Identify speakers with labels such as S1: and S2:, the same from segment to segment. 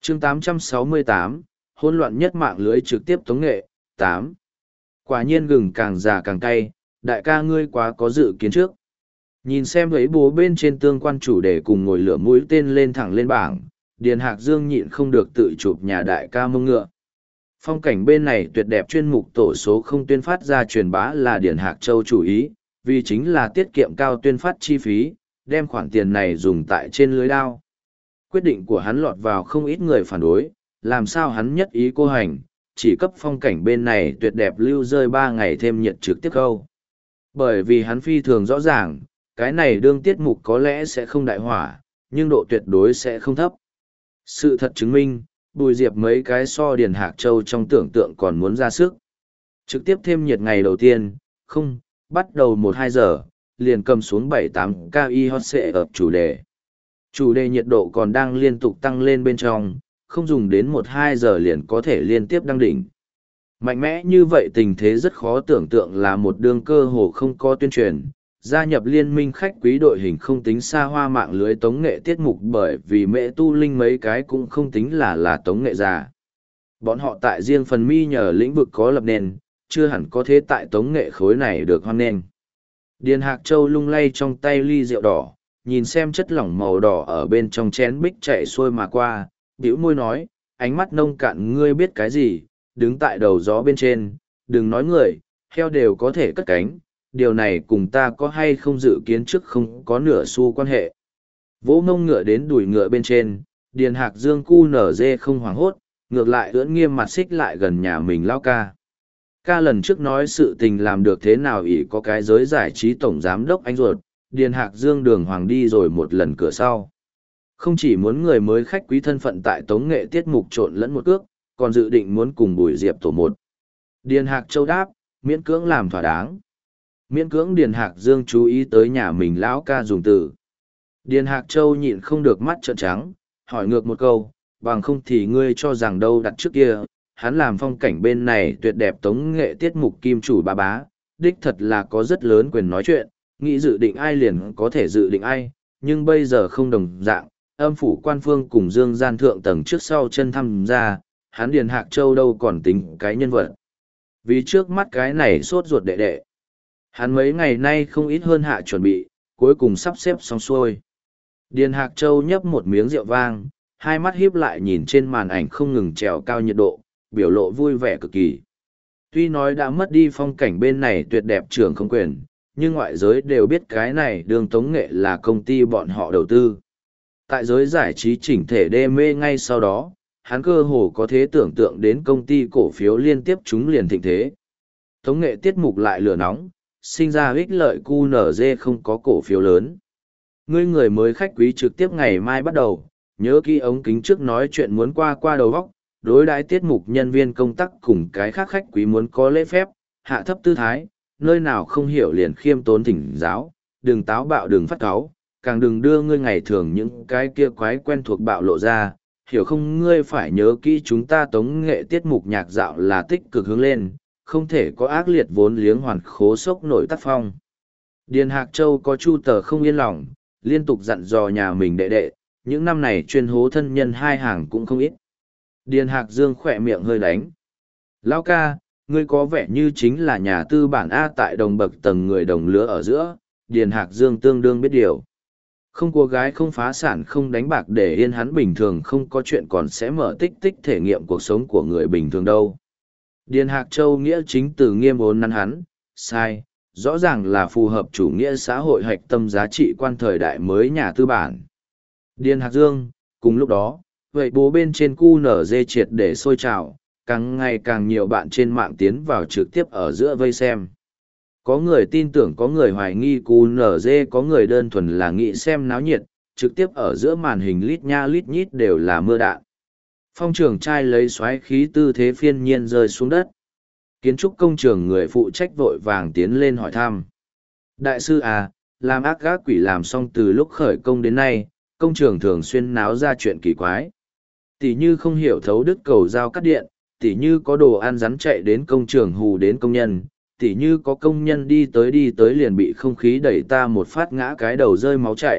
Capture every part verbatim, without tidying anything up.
S1: chương tám trăm sáu mươi tám, hỗn loạn nhất mạng lưới trực tiếp tống nghệ, tám. Quả nhiên gừng càng già càng cay, đại ca ngươi quá có dự kiến trước. Nhìn xem ấy bố bên trên tương quan chủ đề cùng ngồi lửa mũi tên lên thẳng lên bảng, Điền Hạc Dương nhịn không được tự chụp nhà đại ca mông ngựa. Phong cảnh bên này tuyệt đẹp chuyên mục tổ số không tuyên phát ra truyền bá là Điền Hạc Châu chủ ý, vì chính là tiết kiệm cao tuyên phát chi phí, đem khoản tiền này dùng tại trên lưới đao. Quyết định của hắn lọt vào không ít người phản đối, làm sao hắn nhất ý cô hành, chỉ cấp phong cảnh bên này tuyệt đẹp lưu rơi ba ngày thêm nhiệt trực tiếp câu. Bởi vì hắn phi thường rõ ràng, cái này đương tiết mục có lẽ sẽ không đại hỏa, nhưng độ tuyệt đối sẽ không thấp. Sự thật chứng minh, Bùi Diệp mấy cái so Điền Hạc Châu trong tưởng tượng còn muốn ra sức. Trực tiếp thêm nhiệt ngày đầu tiên, không, bắt đầu một hai giờ, liền cầm xuống bảy tám ca i hot sệ ập chủ đề. Chủ đề nhiệt độ còn đang liên tục tăng lên bên trong, không dùng đến một hai giờ liền có thể liên tiếp đăng đỉnh. Mạnh mẽ như vậy tình thế rất khó tưởng tượng là một đương cơ hồ không có tuyên truyền, gia nhập liên minh khách quý đội hình không tính xa hoa mạng lưới tống nghệ tiết mục bởi vì mẹ tu linh mấy cái cũng không tính là là tống nghệ già. Bọn họ tại riêng phần mi nhờ lĩnh vực có lập nền, chưa hẳn có thế tại tống nghệ khối này được hoan nghênh. Điền Hạc Châu lung lay trong tay ly rượu đỏ, nhìn xem chất lỏng màu đỏ ở bên trong chén bích chạy xuôi mà qua, bĩu môi nói, ánh mắt nông cạn ngươi biết cái gì, đứng tại đầu gió bên trên, đừng nói người, heo đều có thể cất cánh, điều này cùng ta có hay không dự kiến trước không có nửa xu quan hệ. Vỗ mông ngựa đến đuổi ngựa bên trên, Điền Hạc Dương cu nở dê không hoảng hốt, ngược lại ưỡn nghiêm mặt xích lại gần nhà mình lao ca. Ca lần trước nói sự tình làm được thế nào ỷ có cái giới giải trí tổng giám đốc anh ruột, Điền Hạc Dương đường hoàng đi rồi một lần cửa sau. Không chỉ muốn người mới khách quý thân phận tại tống nghệ tiết mục trộn lẫn một cước, còn dự định muốn cùng Bùi Diệp tổ một. Điền Hạc Châu đáp, miễn cưỡng làm thỏa đáng. Miễn cưỡng Điền Hạc Dương chú ý tới nhà mình lão ca dùng từ. Điền Hạc Châu nhịn không được mắt trợn trắng, hỏi ngược một câu, bằng không thì ngươi cho rằng đâu đặt trước kia, hắn làm phong cảnh bên này tuyệt đẹp tống nghệ tiết mục kim chủ ba bá, đích thật là có rất lớn quyền nói chuyện, nghĩ dự định ai liền có thể dự định ai, nhưng bây giờ không đồng dạng, âm phủ quan phương cùng dương gian thượng tầng trước sau chân thăm ra, hắn Điền Hạc Châu đâu còn tính cái nhân vật. Vì trước mắt cái này sốt ruột đệ đệ. Hắn mấy ngày nay không ít hơn hạ chuẩn bị, cuối cùng sắp xếp xong xuôi. Điền Hạc Châu nhấp một miếng rượu vang, hai mắt híp lại nhìn trên màn ảnh không ngừng trèo cao nhiệt độ, biểu lộ vui vẻ cực kỳ. Tuy nói đã mất đi phong cảnh bên này tuyệt đẹp trưởng không quyền, nhưng ngoại giới đều biết cái này đường tống nghệ là công ty bọn họ đầu tư. Tại giới giải trí chỉnh thể đê mê ngay sau đó, hắn cơ hồ có thể tưởng tượng đến công ty cổ phiếu liên tiếp chúng liền thịnh thế. Tống nghệ tiết mục lại lửa nóng, sinh ra ích lợi cu nở dê không có cổ phiếu lớn. Ngươi người mới khách quý trực tiếp ngày mai bắt đầu, nhớ kỹ ống kính trước nói chuyện muốn qua qua đầu vóc, đối đãi tiết mục nhân viên công tác cùng cái khác khách quý muốn có lễ phép, hạ thấp tư thái, nơi nào không hiểu liền khiêm tốn thỉnh giáo, đừng táo bạo đừng phát cáu, càng đừng đưa ngươi ngày thường những cái kia quái quen thuộc bạo lộ ra, hiểu không ngươi phải nhớ kỹ chúng ta tống nghệ tiết mục nhạc dạo là tích cực hướng lên, không thể có ác liệt vốn liếng hoàn khố sốc nổi tác phong. Điền Hạc Châu có chu tờ không yên lòng, liên tục dặn dò nhà mình đệ đệ, những năm này chuyên hố thân nhân hai hàng cũng không ít. Điền Hạc Dương khỏe miệng hơi đánh. Lão ca, ngươi có vẻ như chính là nhà tư bản A tại đồng bậc tầng người đồng lứa ở giữa, Điền Hạc Dương tương đương biết điều. Không cô gái không phá sản không đánh bạc để yên hắn bình thường không có chuyện còn sẽ mở tích tích thể nghiệm cuộc sống của người bình thường đâu. Điền Hạc Châu nghĩa chính từ nghiêm vốn nắn hắn, sai, rõ ràng là phù hợp chủ nghĩa xã hội hạch tâm giá trị quan thời đại mới nhà tư bản. Điền Hạc Dương, cùng lúc đó, vậy bố bên trên cu nở dê triệt để sôi trào, càng ngày càng nhiều bạn trên mạng tiến vào trực tiếp ở giữa vây xem. Có người tin tưởng có người hoài nghi cu nở dê có người đơn thuần là nghĩ xem náo nhiệt, trực tiếp ở giữa màn hình lít nha lít nhít đều là mưa đạn. Phong trường trai lấy xoáy khí tư thế phiên nhiên rơi xuống đất. Kiến trúc công trường người phụ trách vội vàng tiến lên hỏi thăm. Đại sư à, làm ác gác quỷ làm xong từ lúc khởi công đến nay, công trường thường xuyên náo ra chuyện kỳ quái. Tỷ như không hiểu thấu đứt cầu giao cắt điện, tỷ như có đồ ăn rắn chạy đến công trường hù đến công nhân, tỷ như có công nhân đi tới đi tới liền bị không khí đẩy ta một phát ngã cái đầu rơi máu chảy,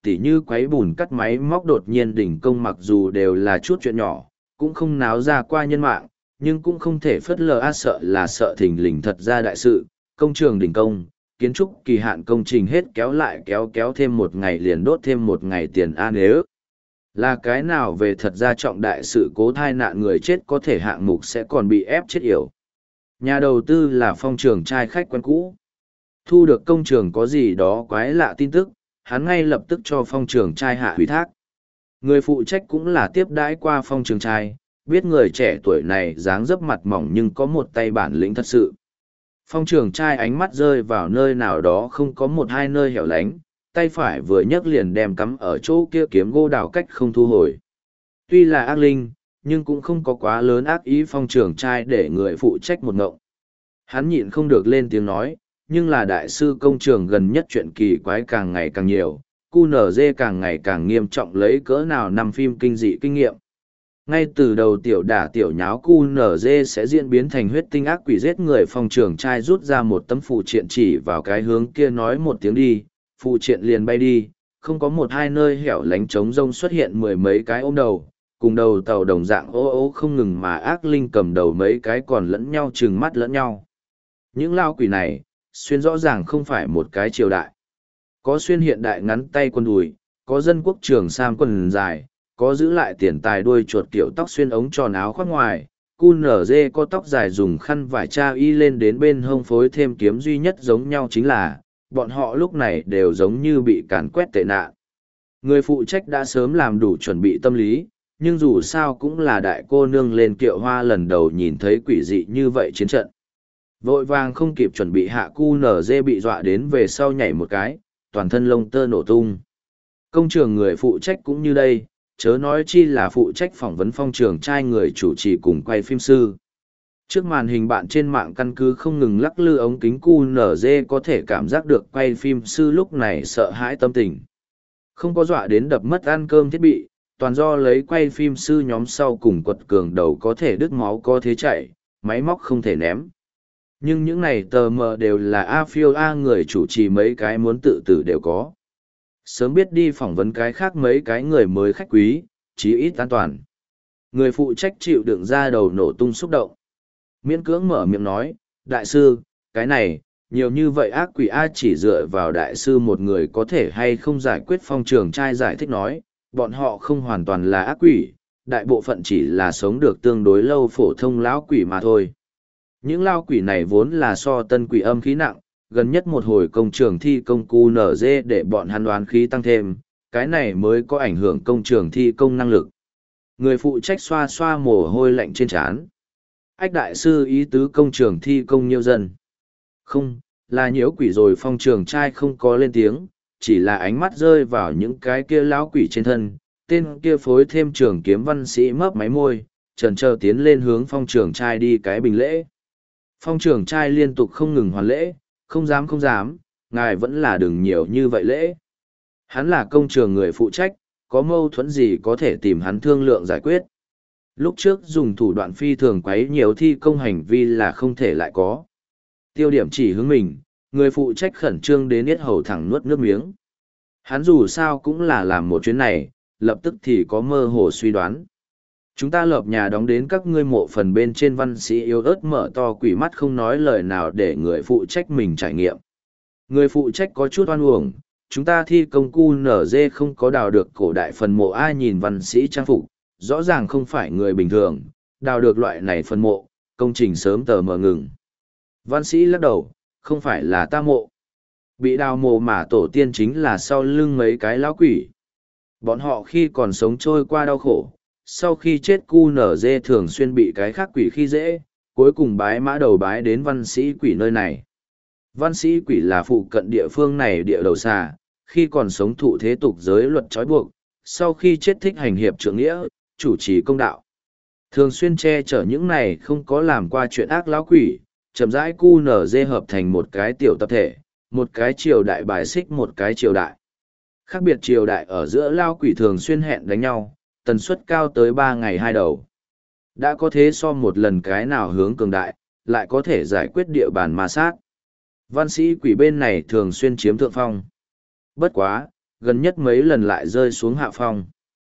S1: tỉ như quấy bùn cắt máy móc đột nhiên đỉnh công mặc dù đều là chút chuyện nhỏ, cũng không náo ra qua nhân mạng, nhưng cũng không thể phớt lờ a sợ là sợ thình lình thật ra đại sự, công trường đỉnh công, kiến trúc kỳ hạn công trình hết kéo lại kéo kéo thêm một ngày liền đốt thêm một ngày tiền a nếu. Là cái nào về thật ra trọng đại sự cố thai nạn người chết có thể hạng mục sẽ còn bị ép chết yểu. Nhà đầu tư là Phong Trường trai khách quen cũ. Thu được công trường có gì đó quái lạ tin tức, hắn ngay lập tức cho Phong Trường trai hạ hủy thác. Người phụ trách cũng là tiếp đãi qua Phong Trường trai, biết người trẻ tuổi này dáng dấp mặt mỏng nhưng có một tay bản lĩnh thật sự. Phong Trường trai ánh mắt rơi vào nơi nào đó không có một hai nơi hẻo lánh, tay phải vừa nhấc liền đem cắm ở chỗ kia kiếm gỗ đào cách không thu hồi. Tuy là ác linh, nhưng cũng không có quá lớn ác ý Phong Trường trai để người phụ trách một ngộng. Hắn nhịn không được lên tiếng nói, nhưng là đại sư công trường gần nhất chuyện kỳ quái càng ngày càng nhiều, cu nở dê càng ngày càng nghiêm trọng lấy cỡ nào năm phim kinh dị kinh nghiệm. Ngay từ đầu tiểu đả tiểu nháo cu nở dê sẽ diễn biến thành huyết tinh ác quỷ giết người. Phong Trường trai rút ra một tấm phụ triện chỉ vào cái hướng kia nói một tiếng đi, phụ triện liền bay đi, không có một hai nơi hẻo lánh trống rông xuất hiện mười mấy cái ôm đầu, cùng đầu tàu đồng dạng ô ô không ngừng mà ác linh cầm đầu mấy cái còn lẫn nhau trừng mắt lẫn nhau. Những lao quỷ này, xuyên rõ ràng không phải một cái triều đại. Có xuyên hiện đại ngắn tay quần đùi, có dân quốc trường sam quần dài, có giữ lại tiền tài đuôi chuột kiểu tóc xuyên ống tròn áo khoác ngoài, cu nở dê có tóc dài dùng khăn vải cha y lên đến bên hông phối thêm kiếm duy nhất giống nhau chính là, bọn họ lúc này đều giống như bị càn quét tệ nạn. Người phụ trách đã sớm làm đủ chuẩn bị tâm lý, nhưng dù sao cũng là đại cô nương lên kiệu hoa lần đầu nhìn thấy quỷ dị như vậy chiến trận. Vội vàng không kịp chuẩn bị hạ cu nở dê bị dọa đến về sau nhảy một cái, toàn thân lông tơ nổ tung. Công trường người phụ trách cũng như đây, chớ nói chi là phụ trách phỏng vấn Phong Trường trai người chủ trì cùng quay phim sư. Trước màn hình bạn trên mạng căn cứ không ngừng lắc lư ống kính cu nở dê có thể cảm giác được quay phim sư lúc này sợ hãi tâm tình. Không có dọa đến đập mất ăn cơm thiết bị, toàn do lấy quay phim sư nhóm sau cùng quật cường đầu có thể đứt máu có thế chạy, máy móc không thể ném. Nhưng những này tờ mờ đều là A phiêu A người chủ trì mấy cái muốn tự tử đều có. Sớm biết đi phỏng vấn cái khác mấy cái người mới khách quý, chí ít an toàn. Người phụ trách chịu đựng ra đầu nổ tung xúc động. Miễn cưỡng mở miệng nói, đại sư, cái này, nhiều như vậy ác quỷ A chỉ dựa vào đại sư một người có thể hay không giải quyết. Phong Trường trai giải thích nói, bọn họ không hoàn toàn là ác quỷ, đại bộ phận chỉ là sống được tương đối lâu phổ thông lão quỷ mà thôi. Những lao quỷ này vốn là so tân quỷ âm khí nặng, gần nhất một hồi công trường thi công cu nở dê để bọn hắn đoán khí tăng thêm, cái này mới có ảnh hưởng công trường thi công năng lực. Người phụ trách xoa xoa mồ hôi lạnh trên trán. Ách đại sư ý tứ công trường thi công nhiêu dân. Không, là nhiễu quỷ rồi. Phong Trường trai không có lên tiếng, chỉ là ánh mắt rơi vào những cái kia lão quỷ trên thân. Tên kia phối thêm trường kiếm văn sĩ mấp máy môi, trần trơ tiến lên hướng Phong Trường trai đi cái bình lễ. Phong Trường trai liên tục không ngừng hoàn lễ, không dám không dám, ngài vẫn là đừng nhiều như vậy lễ. Hắn là công trường người phụ trách, có mâu thuẫn gì có thể tìm hắn thương lượng giải quyết. Lúc trước dùng thủ đoạn phi thường quấy nhiều thi công hành vi là không thể lại có. Tiêu điểm chỉ hướng mình, người phụ trách khẩn trương đến yết hầu thẳng nuốt nước miếng. Hắn dù sao cũng là làm một chuyến này, lập tức thì có mơ hồ suy đoán. Chúng ta lợp nhà đóng đến các ngươi mộ phần bên trên. Văn sĩ yếu ớt mở to quỷ mắt không nói lời nào để người phụ trách mình trải nghiệm. Người phụ trách có chút oan uổng, chúng ta thi công cu nở dê không có đào được cổ đại phần mộ. Ai nhìn văn sĩ trang phục, rõ ràng không phải người bình thường, đào được loại này phần mộ, công trình sớm tờ mờ ngừng. Văn sĩ lắc đầu, không phải là ta mộ. Bị đào mộ mà tổ tiên chính là sau lưng mấy cái lão quỷ. Bọn họ khi còn sống trôi qua đau khổ, sau khi chết cu nở dê thường xuyên bị cái khác quỷ khi dễ, cuối cùng bái mã đầu bái đến văn sĩ quỷ nơi này. Văn sĩ quỷ là phụ cận địa phương này địa đầu xà, khi còn sống thụ thế tục giới luật trói buộc, sau khi chết thích hành hiệp trượng nghĩa, chủ trì công đạo. Thường xuyên che chở những này không có làm qua chuyện ác lão quỷ, chậm rãi cu nở dê hợp thành một cái tiểu tập thể, một cái triều đại bài xích một cái triều đại. Khác biệt triều đại ở giữa lao quỷ thường xuyên hẹn đánh nhau, tần suất cao tới ba ngày hai đầu. Đã có thế so một lần cái nào hướng cường đại, lại có thể giải quyết địa bàn ma sát. Văn sĩ quỷ bên này thường xuyên chiếm thượng phong. Bất quá, gần nhất mấy lần lại rơi xuống hạ phong.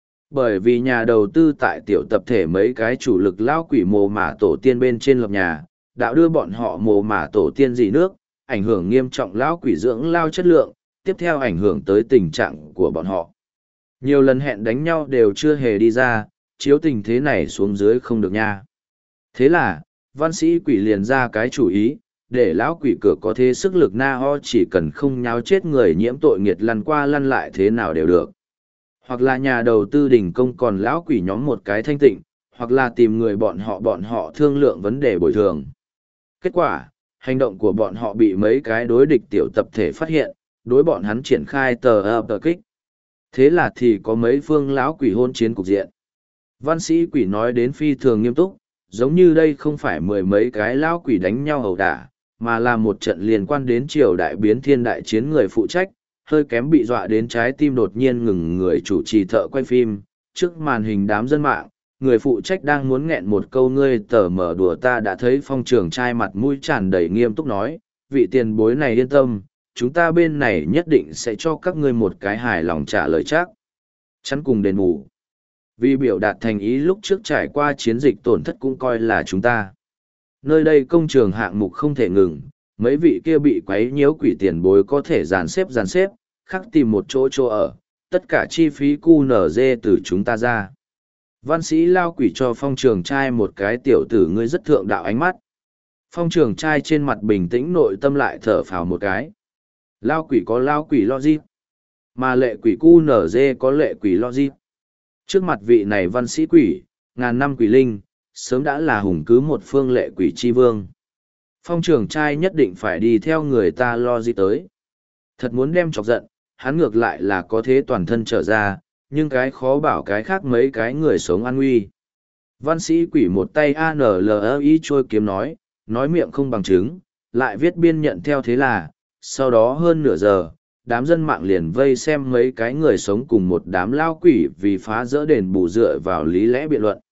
S1: Bởi vì nhà đầu tư tại tiểu tập thể mấy cái chủ lực lao quỷ mồ mả tổ tiên bên trên lập nhà, đạo đưa bọn họ mồ mả tổ tiên dì nước, ảnh hưởng nghiêm trọng lão quỷ dưỡng lao chất lượng, tiếp theo ảnh hưởng tới tình trạng của bọn họ. Nhiều lần hẹn đánh nhau đều chưa hề đi ra, chiếu tình thế này xuống dưới không được nha. Thế là, văn sĩ quỷ liền ra cái chủ ý, để lão quỷ cửa có thế sức lực na ho chỉ cần không nháo chết người nhiễm tội nghiệt lăn qua lăn lại thế nào đều được. Hoặc là nhà đầu tư đình công còn lão quỷ nhóm một cái thanh tịnh, hoặc là tìm người bọn họ bọn họ thương lượng vấn đề bồi thường. Kết quả, hành động của bọn họ bị mấy cái đối địch tiểu tập thể phát hiện, đối bọn hắn triển khai tờ ập tờ kích. Thế là thì có mấy phương lão quỷ hôn chiến cục diện. Văn sĩ quỷ nói đến phi thường nghiêm túc, giống như đây không phải mười mấy cái lão quỷ đánh nhau ẩu đả, mà là một trận liên quan đến triều đại biến thiên đại chiến người phụ trách, hơi kém bị dọa đến trái tim đột nhiên ngừng người chủ trì thợ quay phim, trước màn hình đám dân mạng, người phụ trách đang muốn nghẹn một câu ngươi tờ mở đùa ta đã thấy phong trường trai mặt mũi tràn đầy nghiêm túc nói, vị tiền bối này yên tâm, chúng ta bên này nhất định sẽ cho các ngươi một cái hài lòng trả lời chắc. Chắn cùng đền bù. Vì biểu đạt thành ý lúc trước trải qua chiến dịch tổn thất cũng coi là chúng ta. Nơi đây công trường hạng mục không thể ngừng, mấy vị kia bị quấy nhiễu quỷ tiền bối có thể dàn xếp dàn xếp, khắc tìm một chỗ chỗ ở, tất cả chi phí cu nở dê từ chúng ta ra. Văn sĩ lao quỷ cho phong trường trai một cái tiểu tử ngươi rất thượng đạo ánh mắt. Phong trường trai trên mặt bình tĩnh nội tâm lại thở phào một cái. Lao quỷ có lao quỷ logic, mà lệ quỷ cu nở dê có lệ quỷ logic. Trước mặt vị này văn sĩ quỷ, ngàn năm quỷ linh, sớm đã là hùng cứ một phương lệ quỷ chi vương. Phong trường trai nhất định phải đi theo người ta logic tới. Thật muốn đem chọc giận, hắn ngược lại là có thế toàn thân trở ra, nhưng cái khó bảo cái khác mấy cái người sống an nguy. Văn sĩ quỷ một tay a n l i trôi kiếm nói, nói miệng không bằng chứng, lại viết biên nhận theo thế là, sau đó hơn nửa giờ, đám dân mạng liền vây xem mấy cái người sống cùng một đám lao quỷ vì phá rỡ đền bù dựa vào lý lẽ biện luận.